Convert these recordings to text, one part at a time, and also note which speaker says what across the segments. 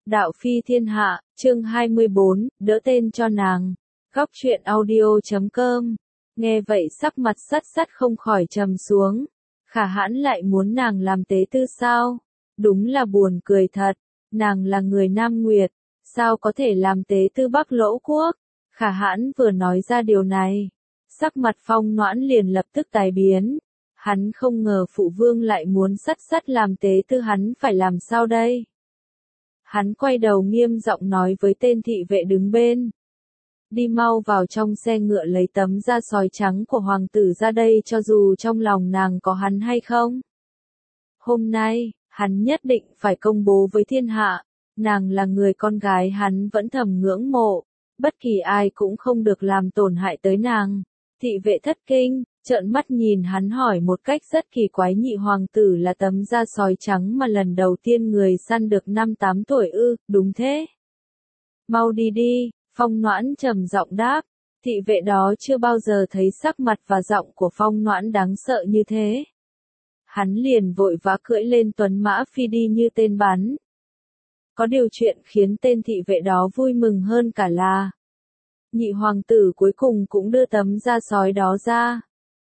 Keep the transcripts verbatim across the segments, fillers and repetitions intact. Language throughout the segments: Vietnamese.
Speaker 1: Đạo phi thiên hạ, chương hai mươi bốn, đỡ tên cho nàng. Góc truyện audio chấm com. Nghe vậy sắc mặt Sắt Sắt không khỏi trầm xuống. Khả Hãn lại muốn nàng làm tế tư sao? Đúng là buồn cười thật. Nàng là người Nam Nguyệt, sao có thể làm tế tư Bắc Lỗ Quốc? Khả Hãn vừa nói ra điều này, sắc mặt Phong Noãn liền lập tức tái biến. Hắn không ngờ phụ vương lại muốn Sắt Sắt làm tế tư, hắn phải làm sao đây? Hắn quay đầu nghiêm giọng nói với tên thị vệ đứng bên. Đi mau vào trong xe ngựa lấy tấm da sói trắng của hoàng tử ra đây, cho dù trong lòng nàng có hắn hay không. Hôm nay, hắn nhất định phải công bố với thiên hạ, nàng là người con gái hắn vẫn thầm ngưỡng mộ, bất kỳ ai cũng không được làm tổn hại tới nàng. Thị vệ thất kinh, trợn mắt nhìn hắn hỏi một cách rất kỳ quái, nhị hoàng tử là tấm da sói trắng mà lần đầu tiên người săn được năm tám tuổi ư? Đúng thế. Mau đi đi, Phong Noãn trầm giọng đáp. Thị vệ đó chưa bao giờ thấy sắc mặt và giọng của Phong Noãn đáng sợ như thế. Hắn liền vội vã cưỡi lên tuấn mã phi đi như tên bắn. Có điều chuyện khiến tên thị vệ đó vui mừng hơn cả là nhị hoàng tử cuối cùng cũng đưa tấm da sói đó ra.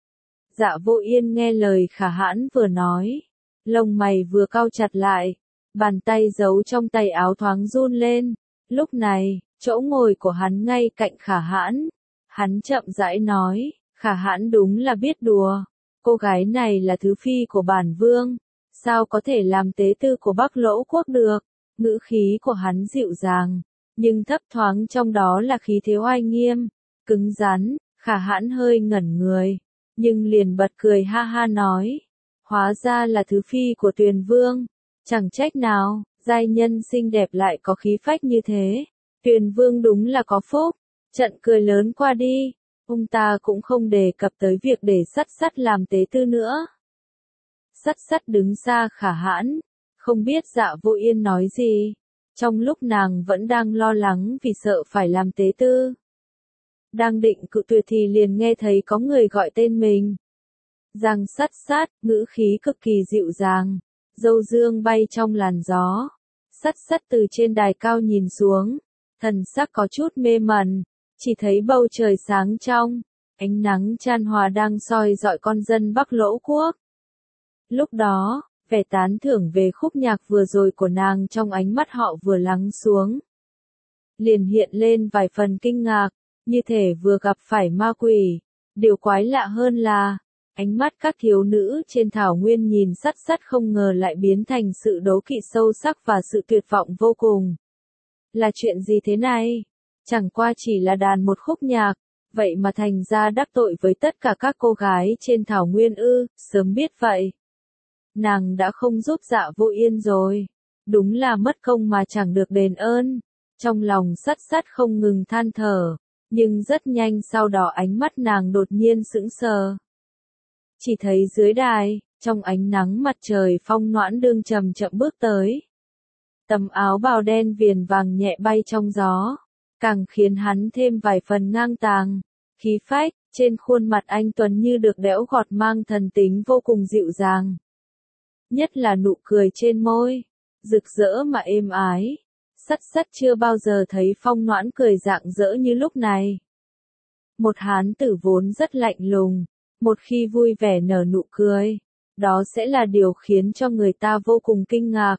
Speaker 1: Dạ Vô Yên nghe lời Khả Hãn vừa nói, lông mày vừa cau chặt lại, bàn tay giấu trong tay áo thoáng run lên. Lúc này, chỗ ngồi của hắn ngay cạnh Khả Hãn, hắn chậm rãi nói, Khả Hãn đúng là biết đùa, cô gái này là thứ phi của bản vương, sao có thể làm tế tư của Bắc Lỗ Quốc được? Ngữ khí của hắn dịu dàng, nhưng thấp thoáng trong đó là khí thế oai nghiêm, cứng rắn. Khả Hãn hơi ngẩn người, nhưng liền bật cười ha ha nói, hóa ra là thứ phi của Tuyền Vương, chẳng trách nào, giai nhân xinh đẹp lại có khí phách như thế, Tuyền Vương đúng là có phúc. Trận cười lớn qua đi, ông ta cũng không đề cập tới việc để Sắt Sắt làm tế tư nữa. Sắt Sắt đứng xa Khả Hãn, không biết Dạ Vô Yên nói gì, trong lúc nàng vẫn đang lo lắng vì sợ phải làm tế tư. Đang định cự tuyệt thì liền nghe thấy có người gọi tên mình. Giang Sắt Sắt, ngữ khí cực kỳ dịu dàng, râu dương bay trong làn gió. Sắt Sắt từ trên đài cao nhìn xuống, thần sắc có chút mê mẩn, chỉ thấy bầu trời sáng trong, ánh nắng chan hòa đang soi rọi con dân Bắc Lỗ Quốc. Lúc đó, vẻ tán thưởng về khúc nhạc vừa rồi của nàng trong ánh mắt họ vừa lắng xuống, liền hiện lên vài phần kinh ngạc, như thể vừa gặp phải ma quỷ. Điều quái lạ hơn là, ánh mắt các thiếu nữ trên thảo nguyên nhìn Sắt Sắt không ngờ lại biến thành sự đố kỵ sâu sắc và sự tuyệt vọng vô cùng. Là chuyện gì thế này? Chẳng qua chỉ là đàn một khúc nhạc, vậy mà thành ra đắc tội với tất cả các cô gái trên thảo nguyên ư? Sớm biết vậy, nàng đã không giúp Dạ Vô Yên rồi. Đúng là mất công mà chẳng được đền ơn. Trong lòng Sắt Sắt không ngừng than thở, nhưng rất nhanh sau đó ánh mắt nàng đột nhiên sững sờ. Chỉ thấy dưới đài, trong ánh nắng mặt trời, Phong Noãn đương chậm chậm bước tới. Tấm áo bào đen viền vàng nhẹ bay trong gió, càng khiến hắn thêm vài phần ngang tàng, khí phách. Trên khuôn mặt anh tuấn như được đẽo gọt mang thần tính vô cùng dịu dàng. Nhất là nụ cười trên môi, rực rỡ mà êm ái. Sắt Sắt chưa bao giờ thấy Phong Noãn cười rạng rỡ như lúc này. Một hán tử vốn rất lạnh lùng, một khi vui vẻ nở nụ cười, đó sẽ là điều khiến cho người ta vô cùng kinh ngạc.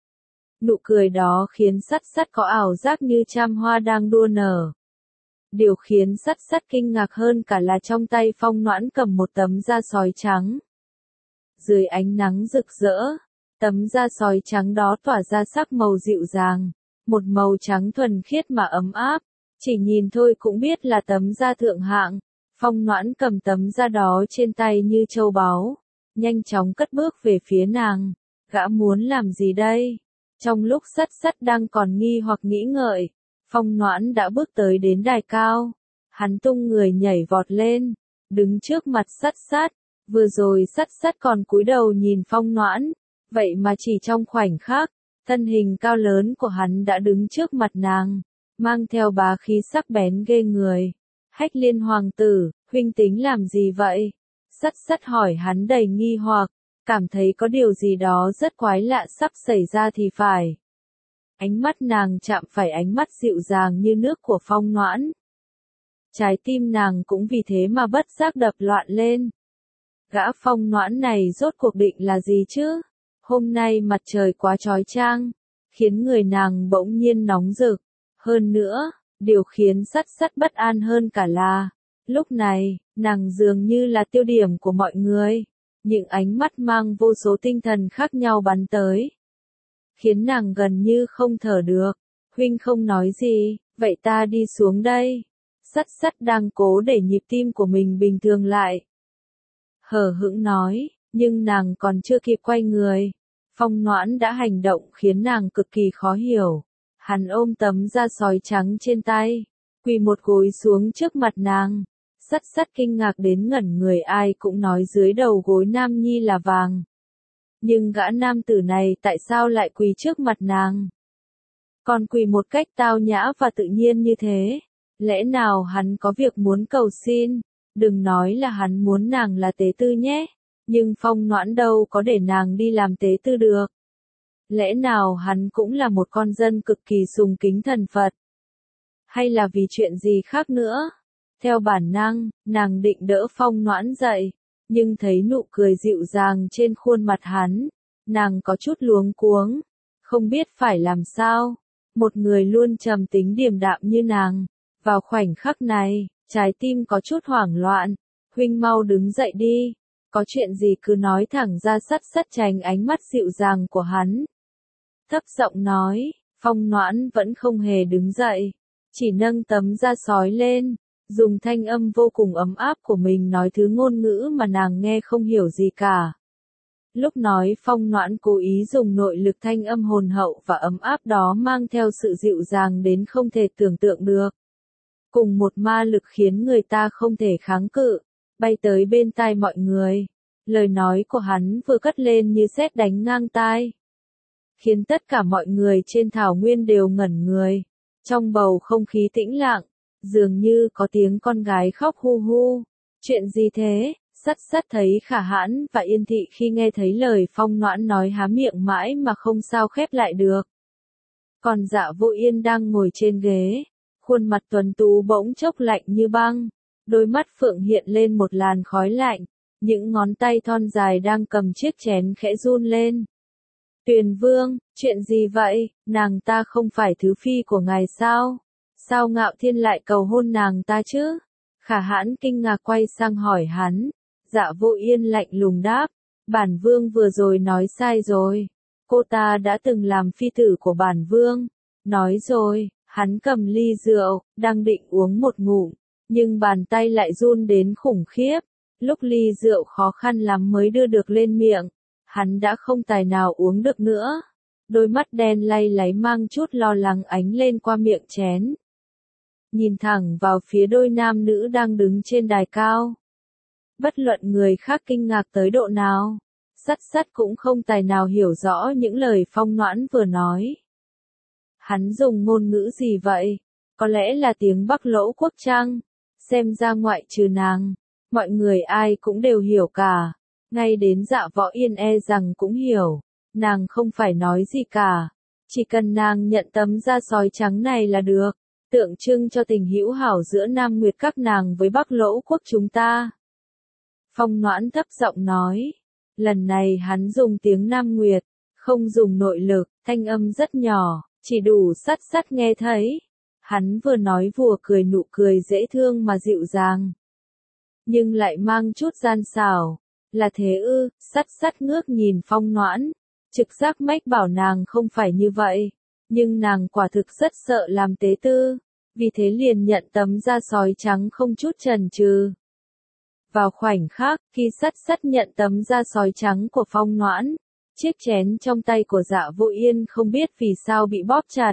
Speaker 1: Nụ cười đó khiến Sắt Sắt có ảo giác như trăm hoa đang đua nở. Điều khiến Sắt Sắt kinh ngạc hơn cả là trong tay Phong Noãn cầm một tấm da sói trắng. Dưới ánh nắng rực rỡ, tấm da sói trắng đó tỏa ra sắc màu dịu dàng, một màu trắng thuần khiết mà ấm áp, chỉ nhìn thôi cũng biết là tấm da thượng hạng. Phong Noãn cầm tấm da đó trên tay như châu báu, nhanh chóng cất bước về phía nàng. Gã muốn làm gì đây? Trong lúc Sắt Sắt đang còn nghi hoặc nghĩ ngợi, Phong Noãn đã bước tới đến đài cao. Hắn tung người nhảy vọt lên, đứng trước mặt Sắt Sắt. Vừa rồi Sắt Sắt còn cúi đầu nhìn Phong Noãn, vậy mà chỉ trong khoảnh khắc, thân hình cao lớn của hắn đã đứng trước mặt nàng, mang theo bá khí sắc bén ghê người. Hách Liên hoàng tử, huynh tính làm gì vậy? Sắt Sắt hỏi hắn đầy nghi hoặc, cảm thấy có điều gì đó rất quái lạ sắp xảy ra thì phải. Ánh mắt nàng chạm phải ánh mắt dịu dàng như nước của Phong Noãn. Trái tim nàng cũng vì thế mà bất giác đập loạn lên. Gã Phong Noãn này rốt cuộc định là gì chứ? Hôm nay mặt trời quá chói chang, khiến người nàng bỗng nhiên nóng rực. Hơn nữa, điều khiến Sắt Sắt bất an hơn cả là, lúc này, nàng dường như là tiêu điểm của mọi người. Những ánh mắt mang vô số tinh thần khác nhau bắn tới, khiến nàng gần như không thở được. Huynh không nói gì, vậy ta đi xuống đây. Sắt Sắt đang cố để nhịp tim của mình bình thường lại. Hờ hững nói, nhưng nàng còn chưa kịp quay người. Phong Noãn đã hành động khiến nàng cực kỳ khó hiểu. Hắn ôm tấm da sói trắng trên tay, quỳ một gối xuống trước mặt nàng. Sắt Sắt kinh ngạc đến ngẩn người, ai cũng nói dưới đầu gối Nam Nhi là vàng. Nhưng gã nam tử này tại sao lại quỳ trước mặt nàng? Còn quỳ một cách tao nhã và tự nhiên như thế. Lẽ nào hắn có việc muốn cầu xin? Đừng nói là hắn muốn nàng là tế tư nhé. Nhưng Phong Noãn đâu có để nàng đi làm tế tư được. Lẽ nào hắn cũng là một con dân cực kỳ sùng kính thần Phật? Hay là vì chuyện gì khác nữa? Theo bản năng, nàng định đỡ Phong Noãn dậy, nhưng thấy nụ cười dịu dàng trên khuôn mặt hắn, nàng có chút luống cuống, không biết phải làm sao. Một người luôn trầm tính điềm đạm như nàng, vào khoảnh khắc này, trái tim có chút hoảng loạn. Huynh mau đứng dậy đi, có chuyện gì cứ nói thẳng ra. Sắt Sắt tránh ánh mắt dịu dàng của hắn, thấp giọng nói. Phong Noãn vẫn không hề đứng dậy, chỉ nâng tấm da sói lên, dùng thanh âm vô cùng ấm áp của mình nói thứ ngôn ngữ mà nàng nghe không hiểu gì cả. Lúc nói Phong Noãn cố ý dùng nội lực thanh âm hồn hậu và ấm áp đó mang theo sự dịu dàng đến không thể tưởng tượng được. Cùng một ma lực khiến người ta không thể kháng cự, bay tới bên tai mọi người. Lời nói của hắn vừa cất lên như sét đánh ngang tai, khiến tất cả mọi người trên thảo nguyên đều ngẩn người. Trong bầu không khí tĩnh lặng, dường như có tiếng con gái khóc hu hu. Chuyện gì thế? Sắt Sắt thấy Khả Hãn và Yên Thị khi nghe thấy lời Phong Noãn nói há miệng mãi mà không sao khép lại được. Còn Dạ Vô Yên đang ngồi trên ghế, khuôn mặt tuấn tú bỗng chốc lạnh như băng, đôi mắt phượng hiện lên một làn khói lạnh, những ngón tay thon dài đang cầm chiếc chén khẽ run lên. Tuyền Vương, chuyện gì vậy? Nàng ta không phải thứ phi của ngài sao? Sao Ngạo Thiên lại cầu hôn nàng ta chứ? Khả Hãn kinh ngạc quay sang hỏi hắn. Dạ Vô Yên lạnh lùng đáp, bản vương vừa rồi nói sai rồi. Cô ta đã từng làm phi tử của bản vương. Nói rồi, hắn cầm ly rượu, đang định uống một ngụm, nhưng bàn tay lại run đến khủng khiếp. Lúc ly rượu khó khăn lắm mới đưa được lên miệng, hắn đã không tài nào uống được nữa. Đôi mắt đen lay láy mang chút lo lắng ánh lên qua miệng chén, nhìn thẳng vào phía đôi nam nữ đang đứng trên đài cao. Bất luận người khác kinh ngạc tới độ nào, Sắt Sắt cũng không tài nào hiểu rõ những lời Phong Noãn vừa nói. Hắn dùng ngôn ngữ gì vậy? Có lẽ là tiếng Bắc Lỗ Quốc chăng? Xem ra ngoại trừ nàng, mọi người ai cũng đều hiểu cả. Ngay đến Dạ Võ Yên e rằng cũng hiểu. Nàng không phải nói gì cả, chỉ cần nàng nhận tấm da sói trắng này là được, tượng trưng cho tình hữu hảo giữa Nam Nguyệt các nàng với Bắc Lỗ Quốc chúng ta. Phong Noãn thấp giọng nói, lần này hắn dùng tiếng Nam Nguyệt, không dùng nội lực, thanh âm rất nhỏ, chỉ đủ Sắt Sắt nghe thấy. Hắn vừa nói vừa cười, nụ cười dễ thương mà dịu dàng, nhưng lại mang chút gian xảo. Là thế ư? Sắt Sắt ngước nhìn Phong Noãn, trực giác mách bảo nàng không phải như vậy, nhưng nàng quả thực rất sợ làm tế tư, vì thế liền nhận tấm da sói trắng không chút chần chừ. Vào khoảnh khắc, khi Sắt Sắt nhận tấm da sói trắng của Phong Noãn, chiếc chén trong tay của Dạ Vô Yên không biết vì sao bị bóp chặt,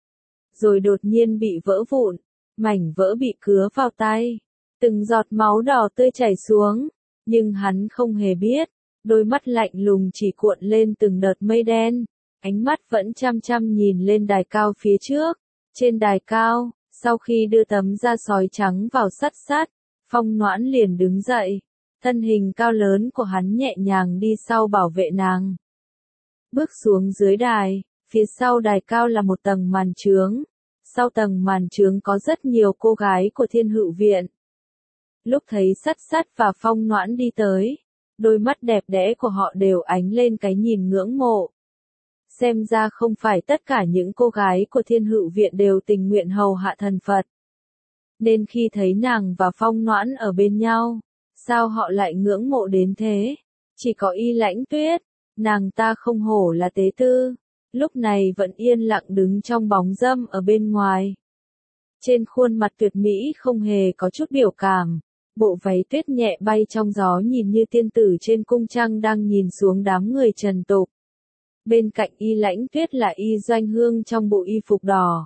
Speaker 1: rồi đột nhiên bị vỡ vụn, mảnh vỡ bị cứa vào tay, từng giọt máu đỏ tươi chảy xuống, nhưng hắn không hề biết, đôi mắt lạnh lùng chỉ cuộn lên từng đợt mây đen, ánh mắt vẫn chăm chăm nhìn lên đài cao phía trước. Trên đài cao, sau khi đưa tấm da sói trắng vào Sắt Sắt, Phong Noãn liền đứng dậy, thân hình cao lớn của hắn nhẹ nhàng đi sau bảo vệ nàng. Bước xuống dưới đài, Phía sau đài cao là một tầng màn chướng. Sau tầng màn chướng có rất nhiều cô gái của Thiên Hữu Viện. Lúc thấy Sắt Sắt và Phong Noãn đi tới, đôi mắt đẹp đẽ của họ đều ánh lên cái nhìn ngưỡng mộ. Xem ra không phải tất cả những cô gái của Thiên Hữu Viện đều tình nguyện hầu hạ thần Phật. Nên khi thấy nàng và Phong Noãn ở bên nhau, sao họ lại ngưỡng mộ đến thế? Chỉ có Y Lãnh Tuyết, nàng ta không hổ là tế tư, lúc này vẫn yên lặng đứng trong bóng râm ở bên ngoài. Trên khuôn mặt tuyệt mỹ không hề có chút biểu cảm, bộ váy tuyết nhẹ bay trong gió nhìn như tiên tử trên cung trăng đang nhìn xuống đám người trần tục. Bên cạnh Y Lãnh Tuyết là Y Doanh Hương trong bộ y phục đỏ.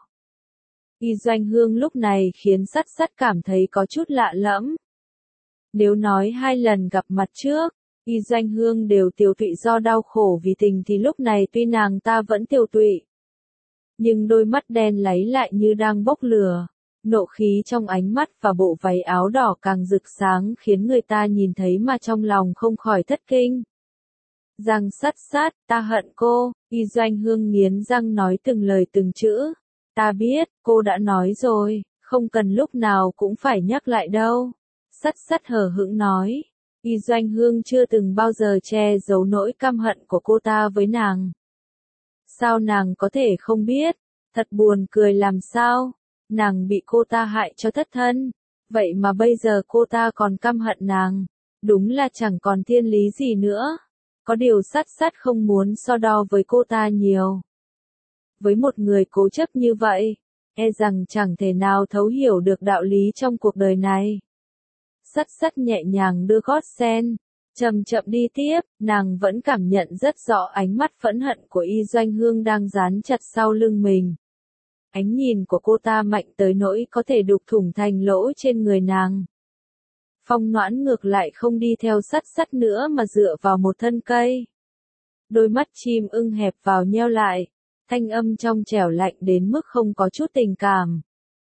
Speaker 1: Y Doanh Hương lúc này khiến Sắt Sắt cảm thấy có chút lạ lẫm. Nếu nói hai lần gặp mặt trước, Y Doanh Hương đều tiều tụy do đau khổ vì tình thì lúc này tuy nàng ta vẫn tiều tụy, nhưng đôi mắt đen láy lại như đang bốc lửa, nộ khí trong ánh mắt và bộ váy áo đỏ càng rực sáng khiến người ta nhìn thấy mà trong lòng không khỏi thất kinh. Răng Sắt Sắt, ta hận cô, Y Doanh Hương nghiến răng nói từng lời từng chữ. Ta biết, cô đã nói rồi, không cần lúc nào cũng phải nhắc lại đâu. Sắt Sắt hờ hững nói. Y Doanh Hương chưa từng bao giờ che giấu nỗi căm hận của cô ta với nàng. Sao nàng có thể không biết? Thật buồn cười làm sao? Nàng bị cô ta hại cho thất thân. Vậy mà bây giờ cô ta còn căm hận nàng. Đúng là chẳng còn thiên lý gì nữa. Có điều Sắt Sắt không muốn so đo với cô ta nhiều. Với một người cố chấp như vậy, e rằng chẳng thể nào thấu hiểu được đạo lý trong cuộc đời này. Sắt Sắt nhẹ nhàng đưa gót sen, chậm chậm đi tiếp, nàng vẫn cảm nhận rất rõ ánh mắt phẫn hận của Y Doanh Hương đang dán chặt sau lưng mình. Ánh nhìn của cô ta mạnh tới nỗi có thể đục thủng thành lỗ trên người nàng. Phong Noãn ngược lại không đi theo Sắt Sắt nữa mà dựa vào một thân cây. Đôi mắt chim ưng hẹp vào nheo lại, thanh âm trong trẻo lạnh đến mức không có chút tình cảm.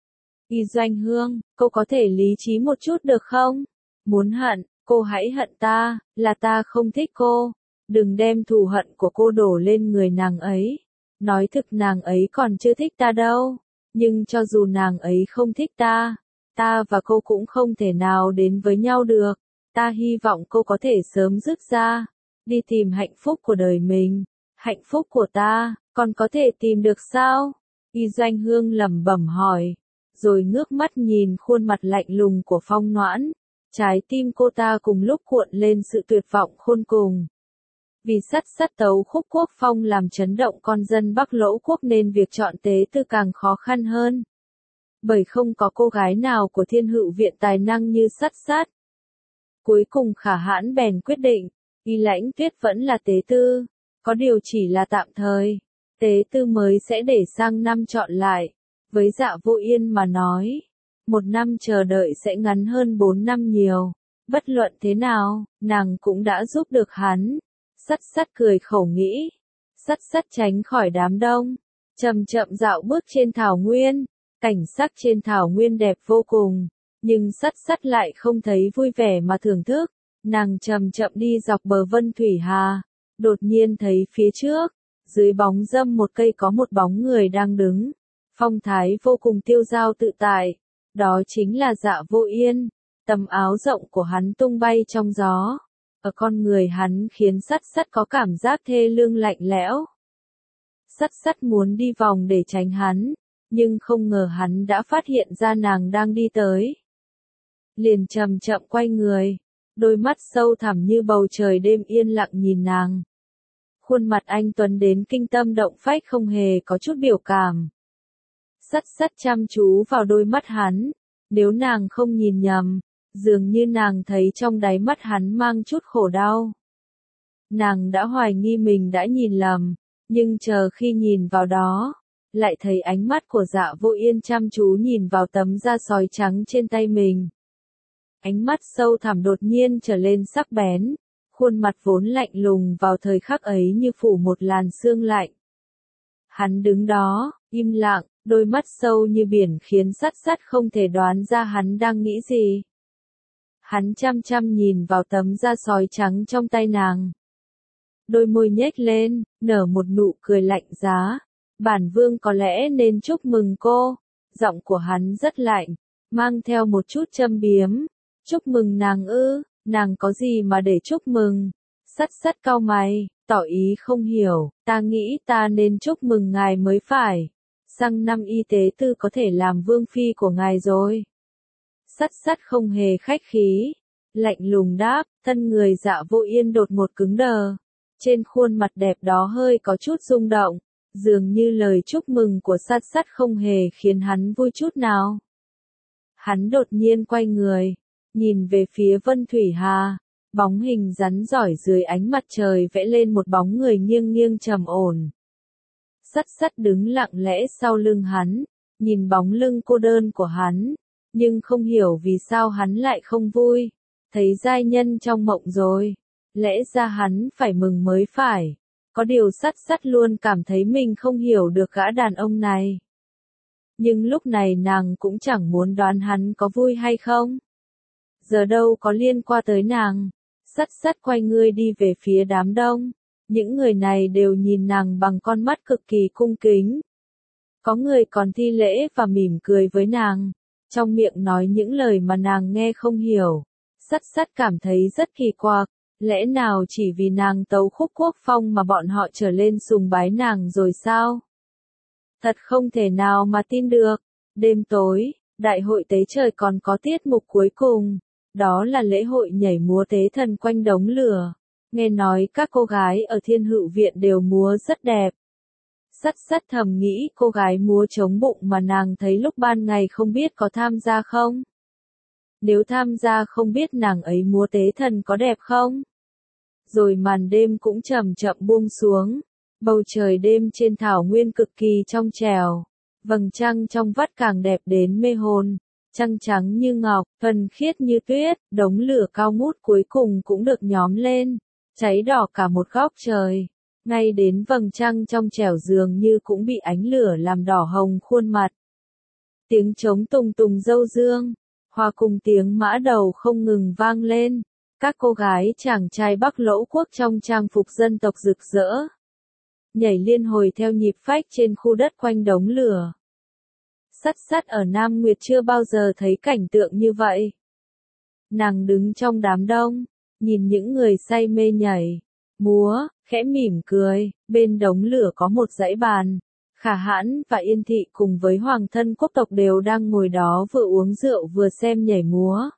Speaker 1: Y Doanh Hương, cô có thể lý trí một chút được không? Muốn hận, cô hãy hận ta, là ta không thích cô. Đừng đem thù hận của cô đổ lên người nàng ấy. Nói thực nàng ấy còn chưa thích ta đâu. Nhưng cho dù nàng ấy không thích ta, ta và cô cũng không thể nào đến với nhau được. Ta hy vọng cô có thể sớm dứt ra, đi tìm hạnh phúc của đời mình. Hạnh phúc của ta, còn có thể tìm được sao? Y Doanh Hương lẩm bẩm hỏi, rồi ngước mắt nhìn khuôn mặt lạnh lùng của Phong Noãn. Trái tim cô ta cùng lúc cuộn lên sự tuyệt vọng khôn cùng. Vì Sắt Sắt tấu khúc quốc phong làm chấn động con dân Bắc Lỗ quốc nên việc chọn tế tư càng khó khăn hơn. Bởi không có cô gái nào của Thiên Hữu Viện tài năng như Sắt Sắt. Cuối cùng Khả Hãn bèn quyết định, Y Lãnh Tuyết vẫn là tế tư, có điều chỉ là tạm thời. Tế tư mới sẽ để sang năm chọn lại. Với Dạ Vô Yên mà nói, một năm chờ đợi sẽ ngắn hơn bốn năm nhiều. Bất luận thế nào, nàng cũng đã giúp được hắn. Sắt Sắt cười khẩu nghĩ. Sắt Sắt tránh khỏi đám đông, chậm chậm dạo bước trên thảo nguyên. Cảnh sắc trên thảo nguyên đẹp vô cùng, nhưng Sắt Sắt lại không thấy vui vẻ mà thưởng thức. Nàng chậm chậm đi dọc bờ Vân Thủy Hà, đột nhiên thấy phía trước, dưới bóng râm một cây có một bóng người đang đứng. Phong thái vô cùng tiêu dao tự tại, đó chính là Dạ Vô Yên. Tầm áo rộng của hắn tung bay trong gió, ở con người hắn khiến Sắt Sắt có cảm giác thê lương lạnh lẽo. Sắt Sắt muốn đi vòng để tránh hắn, nhưng không ngờ hắn đã phát hiện ra nàng đang đi tới. Liền chậm chậm quay người, đôi mắt sâu thẳm như bầu trời đêm yên lặng nhìn nàng. Khuôn mặt anh tuấn đến kinh tâm động phách không hề có chút biểu cảm. Sắt Sắt chăm chú vào đôi mắt hắn, nếu nàng không nhìn nhầm, dường như nàng thấy trong đáy mắt hắn mang chút khổ đau. Nàng đã hoài nghi mình đã nhìn lầm, nhưng chờ khi nhìn vào đó, lại thấy ánh mắt của Dạ Vô Yên chăm chú nhìn vào tấm da sói trắng trên tay mình. Ánh mắt sâu thẳm đột nhiên trở lên sắc bén, khuôn mặt vốn lạnh lùng vào thời khắc ấy như phủ một làn sương lạnh. Hắn đứng đó, im lặng, đôi mắt sâu như biển khiến Sắt Sắt không thể đoán ra hắn đang nghĩ gì. Hắn chăm chăm nhìn vào tấm da sói trắng trong tay nàng. Đôi môi nhếch lên, nở một nụ cười lạnh giá, Bản vương có lẽ nên chúc mừng cô. Giọng của hắn rất lạnh, mang theo một chút châm biếm. Chúc mừng nàng ư, nàng có gì mà để chúc mừng? Sắt sắt cau mày, tỏ ý không hiểu, ta nghĩ ta nên chúc mừng ngài mới phải. Sang năm y tế tư có thể làm vương phi của ngài rồi. Sắt sắt không hề khách khí, lạnh lùng đáp, thân người Dạ Vô Yên đột một cứng đờ. Trên khuôn mặt đẹp đó hơi có chút rung động, dường như lời chúc mừng của sắt sắt không hề khiến hắn vui chút nào. Hắn đột nhiên quay người, nhìn về phía Vân Thủy Hà, bóng hình rắn giỏi dưới ánh mặt trời vẽ lên một bóng người nghiêng nghiêng trầm ổn. Sắt sắt đứng lặng lẽ sau lưng hắn, nhìn bóng lưng cô đơn của hắn, nhưng không hiểu vì sao hắn lại không vui. Thấy giai nhân trong mộng rồi, lẽ ra hắn phải mừng mới phải. Có điều sắt sắt luôn cảm thấy mình không hiểu được gã đàn ông này. Nhưng lúc này nàng cũng chẳng muốn đoán hắn có vui hay không. Giờ đâu có liên quan tới nàng. Sắt sắt quay người đi về phía đám đông. Những người này đều nhìn nàng bằng con mắt cực kỳ cung kính. Có người còn thi lễ và mỉm cười với nàng, trong miệng nói những lời mà nàng nghe không hiểu. Sắt sắt cảm thấy rất kỳ quặc, lẽ nào chỉ vì nàng tấu khúc quốc phong mà bọn họ trở lên sùng bái nàng rồi sao? Thật không thể nào mà tin được. Đêm tối, đại hội tế trời còn có tiết mục cuối cùng, đó là lễ hội nhảy múa tế thần quanh đống lửa. Nghe nói các cô gái ở Thiên Hữu Viện đều múa rất đẹp. Sắt sắt thầm nghĩ cô gái múa chống bụng mà nàng thấy lúc ban ngày không biết có tham gia không? Nếu tham gia không biết nàng ấy múa tế thần có đẹp không? Rồi màn đêm cũng chậm chậm buông xuống. Bầu trời đêm trên thảo nguyên cực kỳ trong trẻo. Vầng trăng trong vắt càng đẹp đến mê hồn. Trăng trắng như ngọc, thuần khiết như tuyết, đống lửa cao ngút cuối cùng cũng được nhóm lên, cháy đỏ cả một góc trời. Ngay đến vầng trăng trong trẻo dường như cũng bị ánh lửa làm đỏ hồng khuôn mặt. Tiếng trống tùng tùng râu dương, hòa cùng tiếng mã đầu không ngừng vang lên. Các cô gái chàng trai Bắc Lỗ Quốc trong trang phục dân tộc rực rỡ, nhảy liên hồi theo nhịp phách trên khu đất quanh đống lửa. Sắt sắt ở Nam Nguyệt chưa bao giờ thấy cảnh tượng như vậy. Nàng đứng trong đám đông, nhìn những người say mê nhảy, múa, khẽ mỉm cười. Bên đống lửa có một dãy bàn, Khả Hãn và Yên Thị cùng với hoàng thân quốc tộc đều đang ngồi đó vừa uống rượu vừa xem nhảy múa.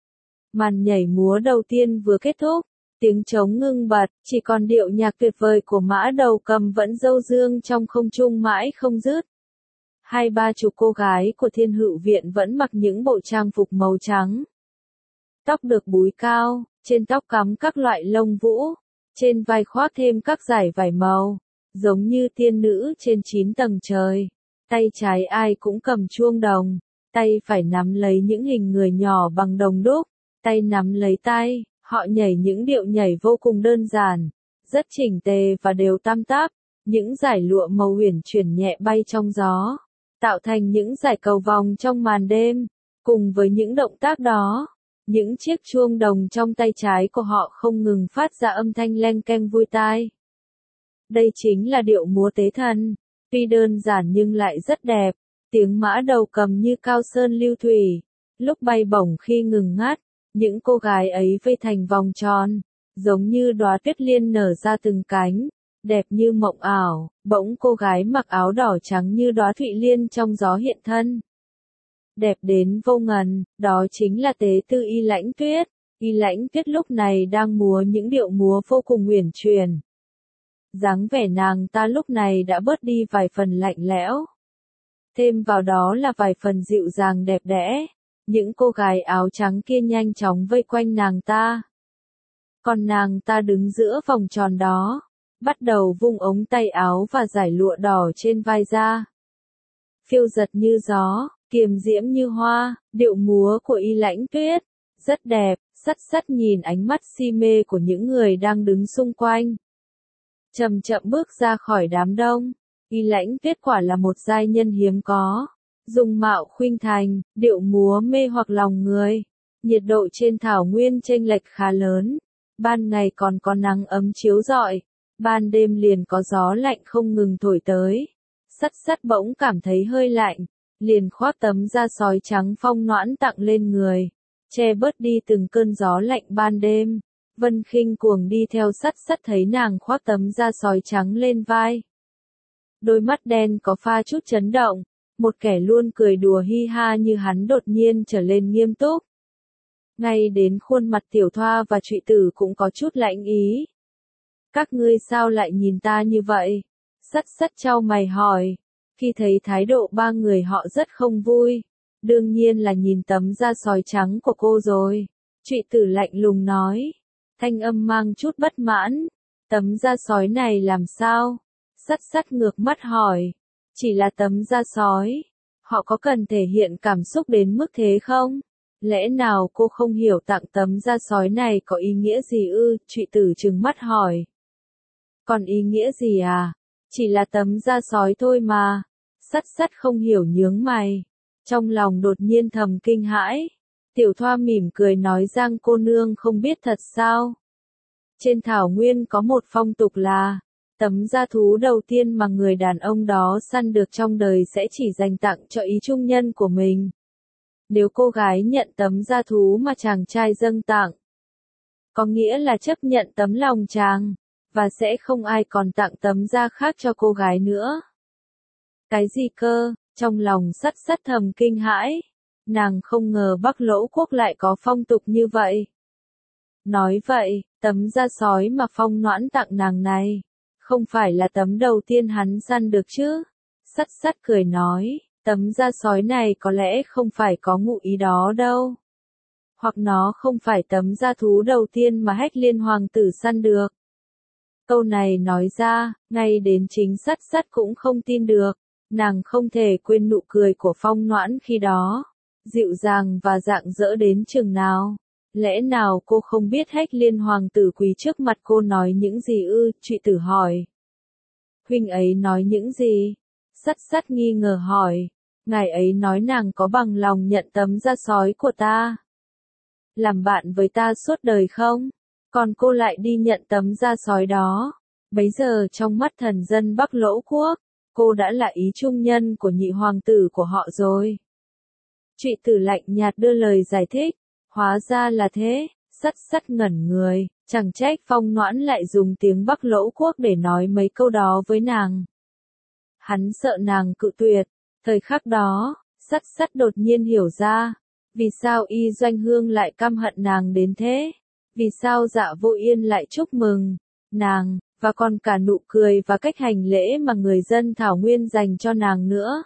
Speaker 1: Màn nhảy múa đầu tiên vừa kết thúc, tiếng trống ngưng bặt, chỉ còn điệu nhạc tuyệt vời của mã đầu cầm vẫn râu dương trong không trung mãi không dứt. Hai ba chục cô gái của Thiên Hữu Viện vẫn mặc những bộ trang phục màu trắng. Tóc được búi cao, trên tóc cắm các loại lông vũ, trên vai khoác thêm các dải vải màu, giống như tiên nữ trên chín tầng trời. Tay trái ai cũng cầm chuông đồng, tay phải nắm lấy những hình người nhỏ bằng đồng đúc, tay nắm lấy tay, họ nhảy những điệu nhảy vô cùng đơn giản, rất chỉnh tề và đều tam tác, những dải lụa màu uyển chuyển nhẹ bay trong gió, tạo thành những dải cầu vòng trong màn đêm. Cùng với những động tác đó, những chiếc chuông đồng trong tay trái của họ không ngừng phát ra âm thanh leng keng vui tai. Đây chính là điệu múa tế thần, tuy đơn giản nhưng lại rất đẹp, tiếng mã đầu cầm như cao sơn lưu thủy, lúc bay bổng khi ngừng ngắt, những cô gái ấy vây thành vòng tròn, giống như đóa tuyết liên nở ra từng cánh, đẹp như mộng ảo. Bỗng cô gái mặc áo đỏ trắng như đóa thụy liên trong gió hiện thân. Đẹp đến vô ngần, đó chính là tế tư Y Lãnh Tuyết. Y Lãnh Tuyết lúc này đang múa những điệu múa vô cùng uyển chuyển. Dáng vẻ nàng ta lúc này đã bớt đi vài phần lạnh lẽo. Thêm vào đó là vài phần dịu dàng đẹp đẽ. Những cô gái áo trắng kia nhanh chóng vây quanh nàng ta. Còn nàng ta đứng giữa vòng tròn đó, bắt đầu vung ống tay áo và dải lụa đỏ trên vai ra. Phiêu giật như gió, kiềm diễm như hoa, điệu múa của Y Lãnh Tuyết rất đẹp. Sắt sắt nhìn ánh mắt si mê của những người đang đứng xung quanh, chậm chậm bước ra khỏi đám đông. Y Lãnh Tuyết quả là một giai nhân hiếm có, dung mạo khuynh thành, điệu múa mê hoặc lòng người. Nhiệt độ trên thảo nguyên chênh lệch khá lớn, ban ngày còn có nắng ấm chiếu rọi, ban đêm liền có gió lạnh không ngừng thổi tới. Sắt sắt bỗng cảm thấy hơi lạnh, liền khoác tấm da sói trắng Phong Noãn tặng lên người, che bớt đi từng cơn gió lạnh ban đêm. Vân Khinh cuồng đi theo sắt sắt thấy nàng khoác tấm da sói trắng lên vai. Đôi mắt đen có pha chút chấn động, một kẻ luôn cười đùa hi ha như hắn đột nhiên trở lên nghiêm túc. Ngay đến khuôn mặt Tiểu Thoa và Trụy Tử cũng có chút lạnh ý. Các ngươi sao lại nhìn ta như vậy? Sắt sắt chau mày hỏi, khi thấy thái độ ba người họ rất không vui. Đương nhiên là nhìn tấm da sói trắng của cô rồi. Trụy Tử lạnh lùng nói, thanh âm mang chút bất mãn. Tấm da sói này làm sao? Sắt sắt ngược mắt hỏi, chỉ là tấm da sói. Họ có cần thể hiện cảm xúc đến mức thế không? Lẽ nào cô không hiểu tặng tấm da sói này có ý nghĩa gì ư? Trụy Tử trừng mắt hỏi. Còn ý nghĩa gì à? Chỉ là tấm da sói thôi mà. Sắt sắt không hiểu nhướng mày. Trong lòng đột nhiên thầm kinh hãi. Tiểu Thoa mỉm cười nói Giang cô nương không biết thật sao? Trên thảo nguyên có một phong tục là, tấm da thú đầu tiên mà người đàn ông đó săn được trong đời sẽ chỉ dành tặng cho ý trung nhân của mình. Nếu cô gái nhận tấm da thú mà chàng trai dâng tặng, có nghĩa là chấp nhận tấm lòng chàng, và sẽ không ai còn tặng tấm da khác cho cô gái nữa. Cái gì cơ? Trong lòng sắt sắt thầm kinh hãi. Nàng không ngờ Bắc Lỗ Quốc lại có phong tục như vậy. Nói vậy, tấm da sói mà Phong Noãn tặng nàng này, không phải là tấm đầu tiên hắn săn được chứ? Sắt sắt cười nói, tấm da sói này có lẽ không phải có ngụ ý đó đâu. Hoặc nó không phải tấm da thú đầu tiên mà Hách Liên hoàng tử săn được. Câu này nói ra, ngay đến chính sắt sắt cũng không tin được. Nàng không thể quên nụ cười của Phong Noãn khi đó. Dịu dàng và rạng rỡ đến chừng nào. Lẽ nào cô không biết Hách Liên hoàng tử quỳ trước mặt cô nói những gì ư? Trụy Tử hỏi. Huynh ấy nói những gì? Sắt sắt nghi ngờ hỏi. Ngài ấy nói nàng có bằng lòng nhận tấm da sói của ta, làm bạn với ta suốt đời không? Còn cô lại đi nhận tấm da sói đó. Bấy giờ trong mắt thần dân Bắc Lỗ Quốc, cô đã là ý trung nhân của nhị hoàng tử của họ rồi. Trụy Tử lạnh nhạt đưa lời giải thích. Hóa ra là thế. Sắt sắt ngẩn người, chẳng trách Phong Noãn lại dùng tiếng Bắc Lỗ Quốc để nói mấy câu đó với nàng. Hắn sợ nàng cự tuyệt. Thời khắc đó, sắt sắt đột nhiên hiểu ra, vì sao Y Doanh Hương lại căm hận nàng đến thế, vì sao Dạ Vô Yên lại chúc mừng nàng, và còn cả nụ cười và cách hành lễ mà người dân Thảo Nguyên dành cho nàng nữa.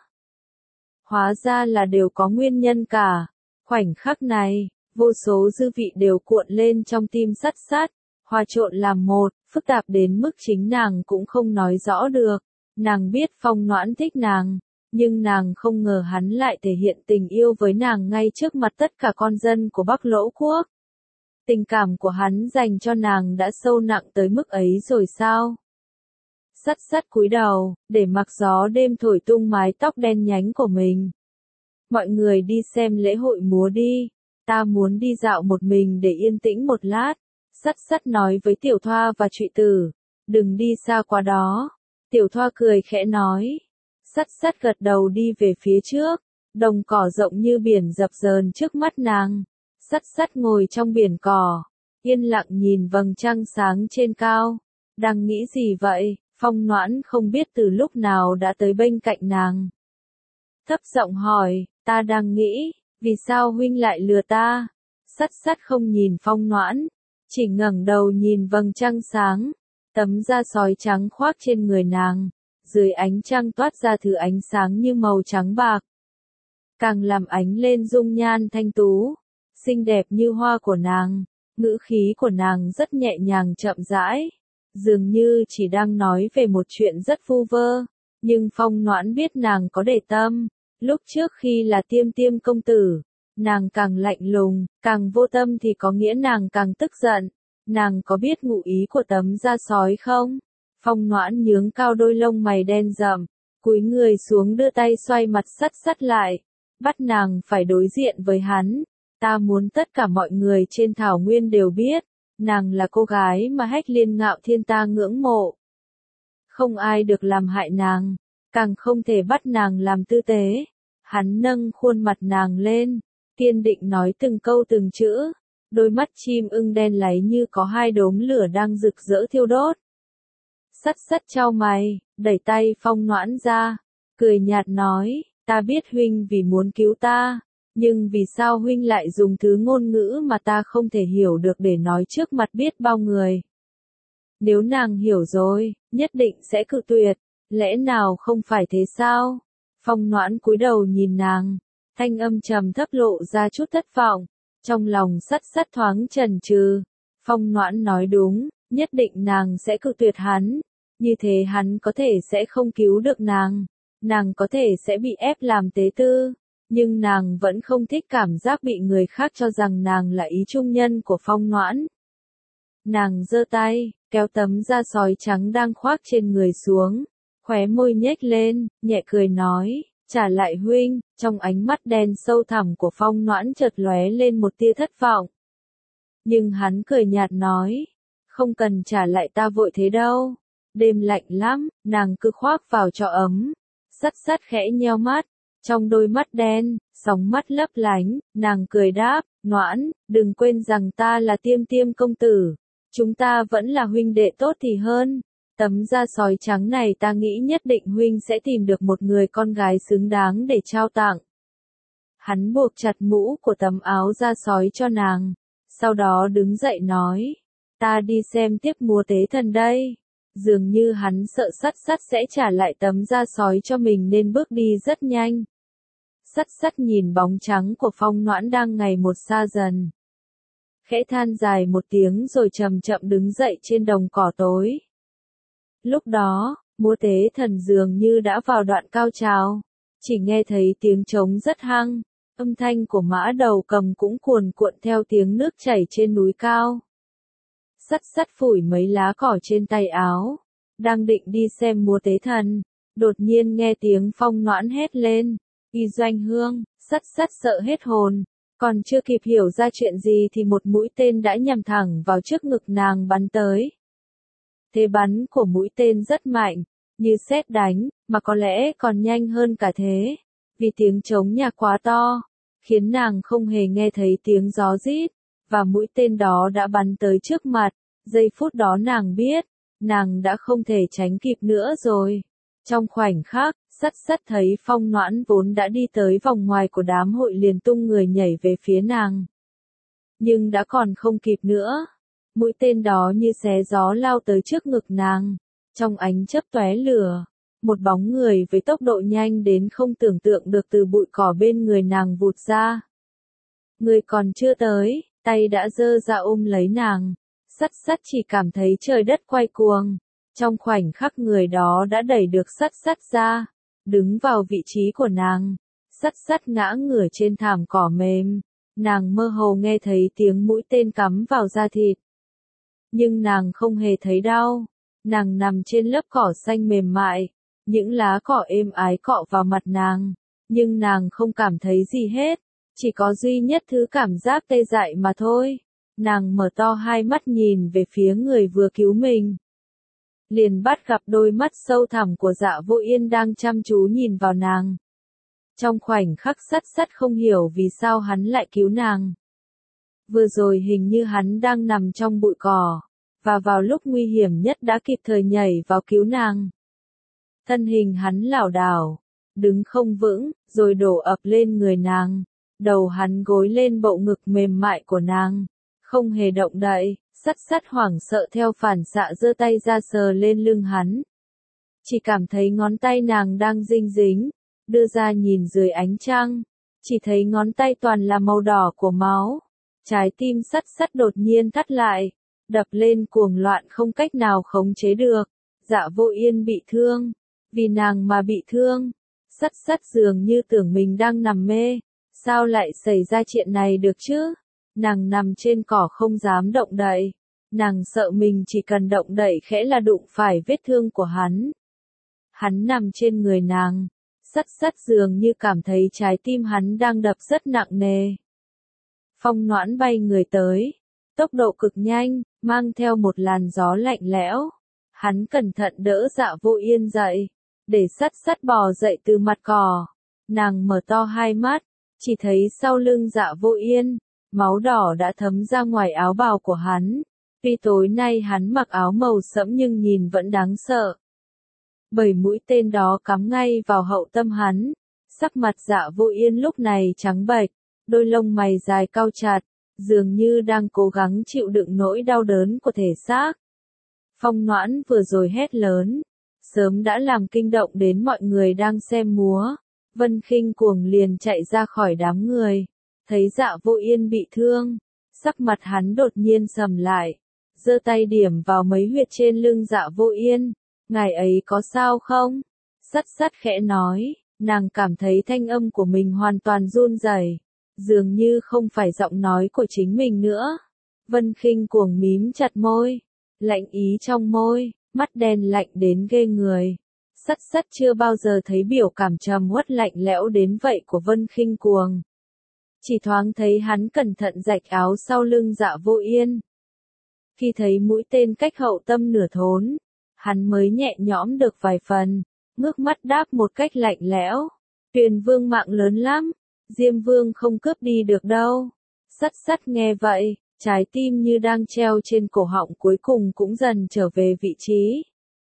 Speaker 1: Hóa ra là đều có nguyên nhân cả. Khoảnh khắc này, vô số dư vị đều cuộn lên trong tim sắt sắt, hòa trộn làm một, phức tạp đến mức chính nàng cũng không nói rõ được. Nàng biết Phong Noãn thích nàng, nhưng nàng không ngờ hắn lại thể hiện tình yêu với nàng ngay trước mặt tất cả con dân của Bắc Lỗ Quốc. Tình cảm của hắn dành cho nàng đã sâu nặng tới mức ấy rồi sao? Sắt sắt cúi đầu, để mặc gió đêm thổi tung mái tóc đen nhánh của mình. Mọi người đi xem lễ hội múa đi, ta muốn đi dạo một mình để yên tĩnh một lát. Sắt sắt nói với Tiểu Thoa và Trụy Tử, đừng đi xa quá đó. Tiểu Thoa cười khẽ nói. Sắt sắt gật đầu đi về phía trước, đồng cỏ rộng như biển dập dờn trước mắt nàng. Sắt sắt ngồi trong biển cỏ, yên lặng nhìn vầng trăng sáng trên cao. Đang nghĩ gì vậy? Phong Noãn không biết từ lúc nào đã tới bên cạnh nàng. Thấp giọng hỏi, ta đang nghĩ, vì sao huynh lại lừa ta? Sắt sắt không nhìn Phong Noãn, chỉ ngẩng đầu nhìn vầng trăng sáng, tấm da sói trắng khoác trên người nàng. Dưới ánh trăng toát ra thứ ánh sáng như màu trắng bạc, càng làm ánh lên dung nhan thanh tú, xinh đẹp như hoa của nàng. Ngữ khí của nàng rất nhẹ nhàng chậm rãi, dường như chỉ đang nói về một chuyện rất vu vơ, nhưng Phong Noãn biết nàng có để tâm. Lúc trước khi là Tiêm Tiêm công tử, nàng càng lạnh lùng, càng vô tâm thì có nghĩa nàng càng tức giận. Nàng có biết ngụ ý của tấm da sói không? Phong Noãn nhướng cao đôi lông mày đen rậm, cúi người xuống đưa tay xoay mặt sắt sắt lại, bắt nàng phải đối diện với hắn. Ta muốn tất cả mọi người trên Thảo Nguyên đều biết, nàng là cô gái mà Hách Liên Ngạo Thiên ta ngưỡng mộ. Không ai được làm hại nàng, càng không thể bắt nàng làm tư tế. Hắn nâng khuôn mặt nàng lên, kiên định nói từng câu từng chữ, đôi mắt chim ưng đen láy như có hai đốm lửa đang rực rỡ thiêu đốt. Sắt sắt chau mày, đẩy tay Phong Noãn ra, cười nhạt nói, ta biết huynh vì muốn cứu ta, nhưng vì sao huynh lại dùng thứ ngôn ngữ mà ta không thể hiểu được để nói trước mặt biết bao người. Nếu nàng hiểu rồi, nhất định sẽ cự tuyệt, lẽ nào không phải thế sao? Phong Noãn cúi đầu nhìn nàng, thanh âm trầm thấp lộ ra chút thất vọng, trong lòng sắt sắt thoáng chần chừ. Phong Noãn nói đúng, nhất định nàng sẽ cự tuyệt hắn, như thế hắn có thể sẽ không cứu được nàng, nàng có thể sẽ bị ép làm tế tư, nhưng nàng vẫn không thích cảm giác bị người khác cho rằng nàng là ý trung nhân của Phong Noãn. Nàng giơ tay, kéo tấm da sói trắng đang khoác trên người xuống, khóe môi nhếch lên, nhẹ cười nói, trả lại huynh. Trong ánh mắt đen sâu thẳm của Phong Noãn chợt lóe lên một tia thất vọng. Nhưng hắn cười nhạt nói, không cần trả lại ta vội thế đâu, đêm lạnh lắm, nàng cứ khoác vào cho ấm. Sắt sắt khẽ nheo mắt, trong đôi mắt đen, sóng mắt lấp lánh, nàng cười đáp, Noãn, đừng quên rằng ta là Tiêm Tiêm công tử, chúng ta vẫn là huynh đệ tốt thì hơn. Tấm da sói trắng này ta nghĩ nhất định huynh sẽ tìm được một người con gái xứng đáng để trao tặng. Hắn buộc chặt mũ của tấm áo da sói cho nàng, sau đó đứng dậy nói, ta đi xem tiếp múa tế thần đây. Dường như hắn sợ sắt sắt sẽ trả lại tấm da sói cho mình nên bước đi rất nhanh. Sắt sắt nhìn bóng trắng của Phong Noãn đang ngày một xa dần. Khẽ than dài một tiếng rồi chậm chậm đứng dậy trên đồng cỏ tối. Lúc đó, múa tế thần dường như đã vào đoạn cao trào, chỉ nghe thấy tiếng trống rất hăng, âm thanh của mã đầu cầm cũng cuồn cuộn theo tiếng nước chảy trên núi cao. Sắt sắt phủi mấy lá cỏ trên tay áo, đang định đi xem múa tế thần, đột nhiên nghe tiếng Phong Noãn hét lên, Y Doanh Hương. Sắt sắt sợ hết hồn, còn chưa kịp hiểu ra chuyện gì thì một mũi tên đã nhằm thẳng vào trước ngực nàng bắn tới. Thế bắn của mũi tên rất mạnh, như sét đánh, mà có lẽ còn nhanh hơn cả thế, vì tiếng trống nhạc quá to, khiến nàng không hề nghe thấy tiếng gió rít, và mũi tên đó đã bắn tới trước mặt. Giây phút đó nàng biết, nàng đã không thể tránh kịp nữa rồi. Trong khoảnh khắc, sắt sắt thấy Phong Noãn vốn đã đi tới vòng ngoài của đám hội liền tung người nhảy về phía nàng. Nhưng đã còn không kịp nữa. Mũi tên đó như xé gió lao tới trước ngực nàng. Trong ánh chớp tóe lửa, một bóng người với tốc độ nhanh đến không tưởng tượng được từ bụi cỏ bên người nàng vụt ra. Người còn chưa tới, tay đã giơ ra ôm lấy nàng. Sắt sắt chỉ cảm thấy trời đất quay cuồng. Trong khoảnh khắc người đó đã đẩy được sắt sắt ra, đứng vào vị trí của nàng. Sắt sắt ngã ngửa trên thảm cỏ mềm. Nàng mơ hồ nghe thấy tiếng mũi tên cắm vào da thịt. Nhưng nàng không hề thấy đau. Nàng nằm trên lớp cỏ xanh mềm mại. Những lá cỏ êm ái cọ vào mặt nàng. Nhưng nàng không cảm thấy gì hết. Chỉ có duy nhất thứ cảm giác tê dại mà thôi. Nàng mở to hai mắt nhìn về phía người vừa cứu mình. Liền bắt gặp đôi mắt sâu thẳm của Dạ Vô Yên đang chăm chú nhìn vào nàng. Trong khoảnh khắc sắt sắt không hiểu vì sao hắn lại cứu nàng. Vừa rồi hình như hắn đang nằm trong bụi cỏ, và vào lúc nguy hiểm nhất đã kịp thời nhảy vào cứu nàng. Thân hình hắn lảo đảo, đứng không vững, rồi đổ ập lên người nàng. Đầu hắn gối lên bộ ngực mềm mại của nàng, không hề động đậy. Sắt sắt hoảng sợ theo phản xạ giơ tay ra sờ lên lưng hắn. Chỉ cảm thấy ngón tay nàng đang dinh dính, đưa ra nhìn dưới ánh trăng, chỉ thấy ngón tay toàn là màu đỏ của máu. Trái tim sắt sắt đột nhiên thắt lại, đập lên cuồng loạn không cách nào khống chế được. Dạ Vô Yên bị thương, vì nàng mà bị thương. Sắt sắt dường như tưởng mình đang nằm mê, sao lại xảy ra chuyện này được chứ? Nàng nằm trên cỏ không dám động đậy. Nàng sợ mình chỉ cần động đậy khẽ là đụng phải vết thương của hắn. Hắn nằm trên người nàng. Sắt sắt dường như cảm thấy trái tim hắn đang đập rất nặng nề. Phong Noãn bay người tới. Tốc độ cực nhanh, mang theo một làn gió lạnh lẽo. Hắn cẩn thận đỡ Dạ Vô Yên dậy. để sắt sắt bò dậy từ mặt cỏ. Nàng mở to hai mắt, chỉ thấy sau lưng Dạ Vô Yên, máu đỏ đã thấm ra ngoài áo bào của hắn. Tuy tối nay hắn mặc áo màu sẫm nhưng nhìn vẫn đáng sợ. Bởi mũi tên đó cắm ngay vào hậu tâm hắn. Sắc mặt Dạ Vô Yên lúc này trắng bệch, đôi lông mày dài cau chặt, dường như đang cố gắng chịu đựng nỗi đau đớn của thể xác. Phong Noãn vừa rồi hét lớn, sớm đã làm kinh động đến mọi người đang xem múa. Vân Khinh Cuồng liền chạy ra khỏi đám người, thấy Dạ Vô Yên bị thương, sắc mặt hắn đột nhiên sầm lại, giơ tay điểm vào mấy huyệt trên lưng Dạ Vô Yên. Ngài ấy có sao không? Sắt sắt khẽ nói, nàng cảm thấy thanh âm của mình hoàn toàn run rẩy, dường như không phải giọng nói của chính mình nữa. Vân Khinh Cuồng mím chặt môi, lạnh ý trong môi, mắt đen lạnh đến ghê người. Sắt sắt chưa bao giờ thấy biểu cảm trầm uất lạnh lẽo đến vậy của Vân Khinh Cuồng. Chỉ thoáng thấy hắn cẩn thận rạch áo sau lưng Dạ Vô Yên. Khi thấy mũi tên cách hậu tâm nửa thốn, hắn mới nhẹ nhõm được vài phần, ngước mắt đáp một cách lạnh lẽo. Tuyền Vương mạng lớn lắm, Diêm Vương không cướp đi được đâu. Sắt sắt nghe vậy, trái tim như đang treo trên cổ họng cuối cùng cũng dần trở về vị trí.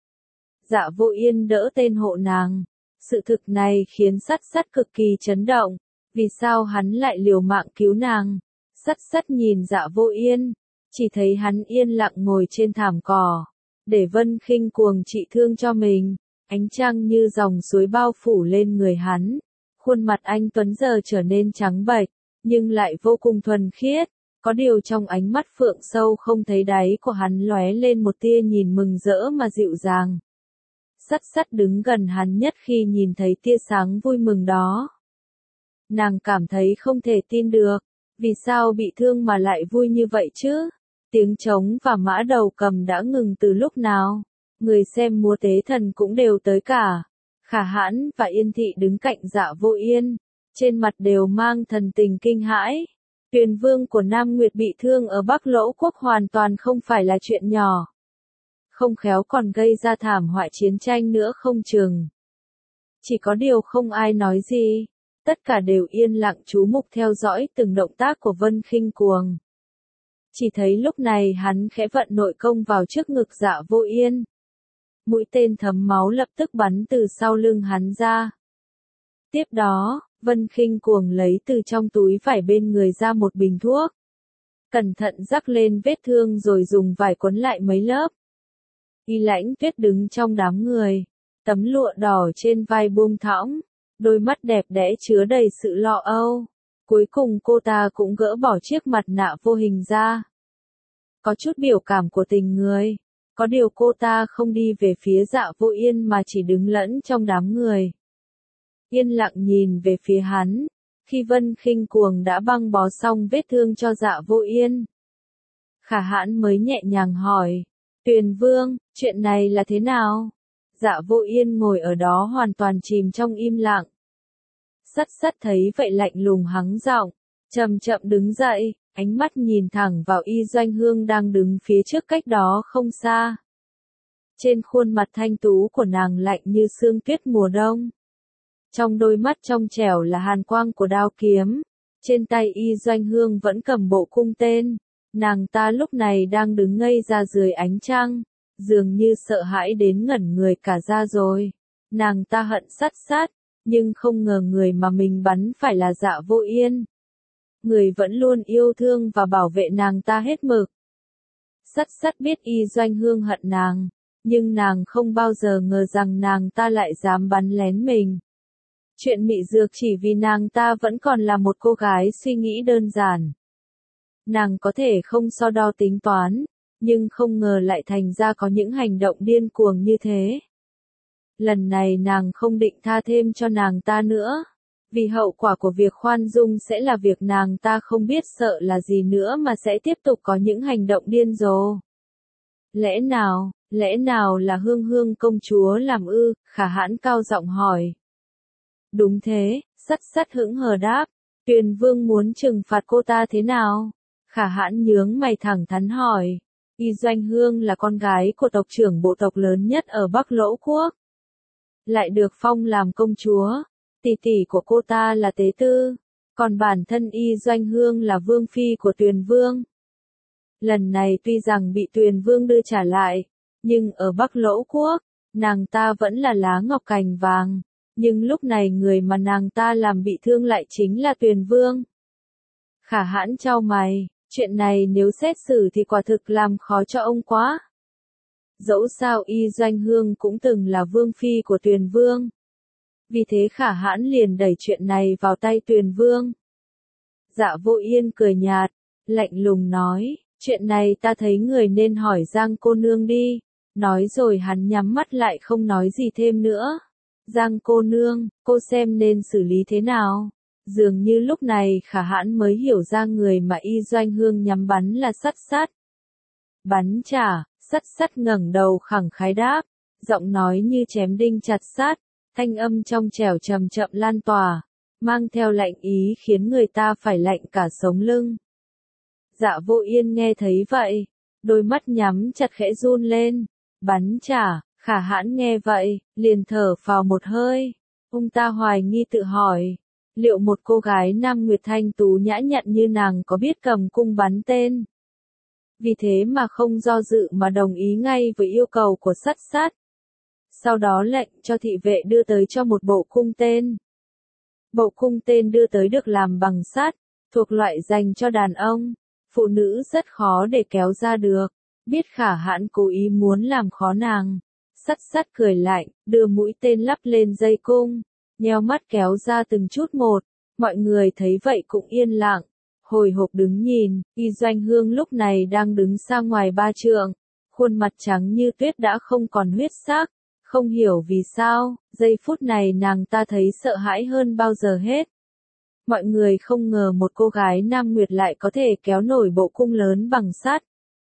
Speaker 1: Dạ Vô Yên đỡ tên hộ nàng. Sự thực này khiến sắt sắt cực kỳ chấn động. Vì sao hắn lại liều mạng cứu nàng? Sắt sắt nhìn Dạ Vô Yên, chỉ thấy hắn yên lặng ngồi trên thảm cỏ, để Vân Khinh Cuồng trị thương cho mình. Ánh trăng như dòng suối bao phủ lên người hắn. Khuôn mặt anh tuấn giờ trở nên trắng bệch, nhưng lại vô cùng thuần khiết. Có điều trong ánh mắt phượng sâu không thấy đáy của hắn lóe lên một tia nhìn mừng rỡ mà dịu dàng. Sắt sắt đứng gần hắn nhất khi nhìn thấy tia sáng vui mừng đó. Nàng cảm thấy không thể tin được, vì sao bị thương mà lại vui như vậy chứ? Tiếng trống và mã đầu cầm đã ngừng từ lúc nào? Người xem múa tế thần cũng đều tới cả. Khả Hãn và Yên Thị đứng cạnh Dạ Vô Yên, trên mặt đều mang thần tình kinh hãi. Tuyền Vương của Nam Nguyệt bị thương ở Bắc Lỗ Quốc hoàn toàn không phải là chuyện nhỏ. Không khéo còn gây ra thảm họa chiến tranh nữa không chừng. Chỉ có điều không ai nói gì, tất cả đều yên lặng chú mục theo dõi từng động tác của Vân Khinh Cuồng. Chỉ thấy lúc này hắn khẽ vận nội công vào trước ngực Dạ Vô Yên. Mũi tên thấm máu lập tức bắn từ sau lưng hắn ra. Tiếp đó, Vân Khinh Cuồng lấy từ trong túi vải bên người ra một bình thuốc. Cẩn thận rắc lên vết thương rồi dùng vải quấn lại mấy lớp. Y Lãnh Tuyết đứng trong đám người, tấm lụa đỏ trên vai buông thõng, đôi mắt đẹp đẽ chứa đầy sự lo âu. Cuối cùng cô ta cũng gỡ bỏ chiếc mặt nạ vô hình ra. Có chút biểu cảm của tình người, có điều cô ta không đi về phía Dạ Vô Yên mà chỉ đứng lẫn trong đám người. Yên lặng nhìn về phía hắn, khi Vân Khinh Cuồng đã băng bó xong vết thương cho Dạ Vô Yên. Khả Hãn mới nhẹ nhàng hỏi, Tuyền Vương, chuyện này là thế nào? Dạ Vô Yên ngồi ở đó hoàn toàn chìm trong im lặng. Sắt sắt thấy vậy lạnh lùng hắng giọng, chậm chậm đứng dậy, ánh mắt nhìn thẳng vào Y Doanh Hương đang đứng phía trước cách đó không xa. Trên khuôn mặt thanh tú của nàng lạnh như sương tuyết mùa đông. Trong đôi mắt trong trẻo là hàn quang của đao kiếm. Trên tay Y Doanh Hương vẫn cầm bộ cung tên. Nàng ta lúc này đang đứng ngây ra dưới ánh trăng, dường như sợ hãi đến ngẩn người cả ra rồi. Nàng ta hận sắt sắt, nhưng không ngờ người mà mình bắn phải là Dạ Vô Yên. Người vẫn luôn yêu thương và bảo vệ nàng ta hết mực. Sắt sắt biết Y Doanh Hương hận nàng, nhưng nàng không bao giờ ngờ rằng nàng ta lại dám bắn lén mình. Chuyện mị dược chỉ vì nàng ta vẫn còn là một cô gái suy nghĩ đơn giản. Nàng có thể không so đo tính toán, nhưng không ngờ lại thành ra có những hành động điên cuồng như thế. Lần này nàng không định tha thêm cho nàng ta nữa, vì hậu quả của việc khoan dung sẽ là việc nàng ta không biết sợ là gì nữa mà sẽ tiếp tục có những hành động điên rồ. Lẽ nào, lẽ nào là Hương Hương công chúa làm ư? Khả Hãn cao giọng hỏi. Đúng thế, sắt sắt hững hờ đáp, Tuyền Vương muốn trừng phạt cô ta thế nào? Khả Hãn nhướng mày thẳng thắn hỏi. Y Doanh Hương là con gái của tộc trưởng bộ tộc lớn nhất ở Bắc Lỗ Quốc. lại được phong làm công chúa, tỷ tỷ của cô ta là tế tư, còn bản thân Y Doanh Hương là vương phi của Tuyền Vương. Lần này tuy rằng bị Tuyền Vương đưa trả lại, nhưng ở Bắc Lỗ Quốc, nàng ta vẫn là lá ngọc cành vàng, nhưng lúc này người mà nàng ta làm bị thương lại chính là Tuyền Vương. Khả Hãn chau mày, chuyện này nếu xét xử thì quả thực làm khó cho ông quá. Dẫu sao Y Doanh Hương cũng từng là vương phi của Tuyền Vương. Vì thế Khả Hãn liền đẩy chuyện này vào tay Tuyền Vương. Dạ Vô Yên cười nhạt, lạnh lùng nói, chuyện này ta thấy người nên hỏi Giang cô nương đi. Nói rồi hắn nhắm mắt lại không nói gì thêm nữa. Giang cô nương, cô xem nên xử lý thế nào? Dường như lúc này Khả Hãn mới hiểu ra người mà Y Doanh Hương nhắm bắn là Sắt Sắt. Bắn trả, Sắt Sắt ngẩng đầu khẳng khái đáp, giọng nói như chém đinh chặt sắt, thanh âm trong trẻo trầm chậm lan tỏa, mang theo lạnh ý khiến người ta phải lạnh cả sống lưng. Dạ Vô Yên nghe thấy vậy, đôi mắt nhắm chặt khẽ run lên, bắn trả. Khả Hãn nghe vậy, liền thở phào một hơi. Ông ta hoài nghi tự hỏi, liệu một cô gái Nam Nguyệt thanh tú nhã nhặn như nàng có biết cầm cung bắn tên? Vì thế mà không do dự mà đồng ý ngay với yêu cầu của Sắt Sắt. Sau đó lệnh cho thị vệ đưa tới cho một bộ cung tên. Bộ cung tên đưa tới được làm bằng sắt, thuộc loại dành cho đàn ông. Phụ nữ rất khó để kéo ra được. Biết Khả Hãn cố ý muốn làm khó nàng. Sắt Sắt cười lạnh, đưa mũi tên lắp lên dây cung, nheo mắt kéo ra từng chút một. Mọi người thấy vậy cũng yên lặng, hồi hộp đứng nhìn. Y Doanh Hương lúc này đang đứng xa ngoài ba trượng, khuôn mặt trắng như tuyết đã không còn huyết sắc. Không hiểu vì sao, giây phút này nàng ta thấy sợ hãi hơn bao giờ hết. Mọi người không ngờ một cô gái Nam Nguyệt lại có thể kéo nổi bộ cung lớn bằng sắt.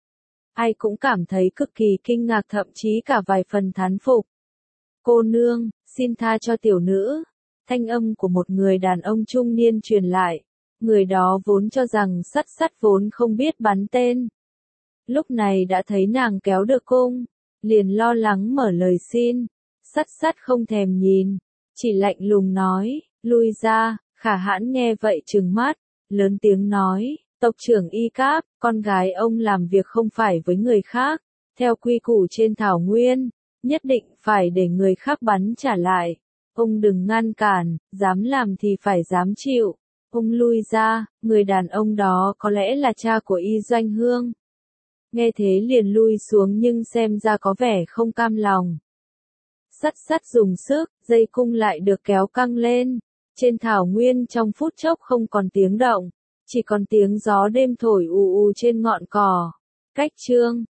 Speaker 1: Ai cũng cảm thấy cực kỳ kinh ngạc, thậm chí cả vài phần thán phục. Cô nương, xin tha cho tiểu nữ. Thanh âm của một người đàn ông trung niên truyền lại. Người đó vốn cho rằng Sắt Sắt vốn không biết bắn tên. Lúc này đã thấy nàng kéo được cung, liền lo lắng mở lời xin. Sắt Sắt không thèm nhìn, chỉ lạnh lùng nói, lui ra. Khả Hãn nghe vậy trừng mắt, lớn tiếng nói, tộc trưởng Y Cáp, con gái ông làm việc không phải với người khác, theo quy củ trên thảo nguyên, nhất định phải để người khác bắn trả lại. Ông đừng ngăn cản, dám làm thì phải dám chịu. Ông lui ra. Người đàn ông đó có lẽ là cha của Y Doanh Hương. Nghe thế liền lui xuống nhưng xem ra có vẻ không cam lòng. Sắt Sắt dùng sức, dây cung lại được kéo căng lên. Trên thảo nguyên trong phút chốc không còn tiếng động, chỉ còn tiếng gió đêm thổi ù ù trên ngọn cỏ. Cách chương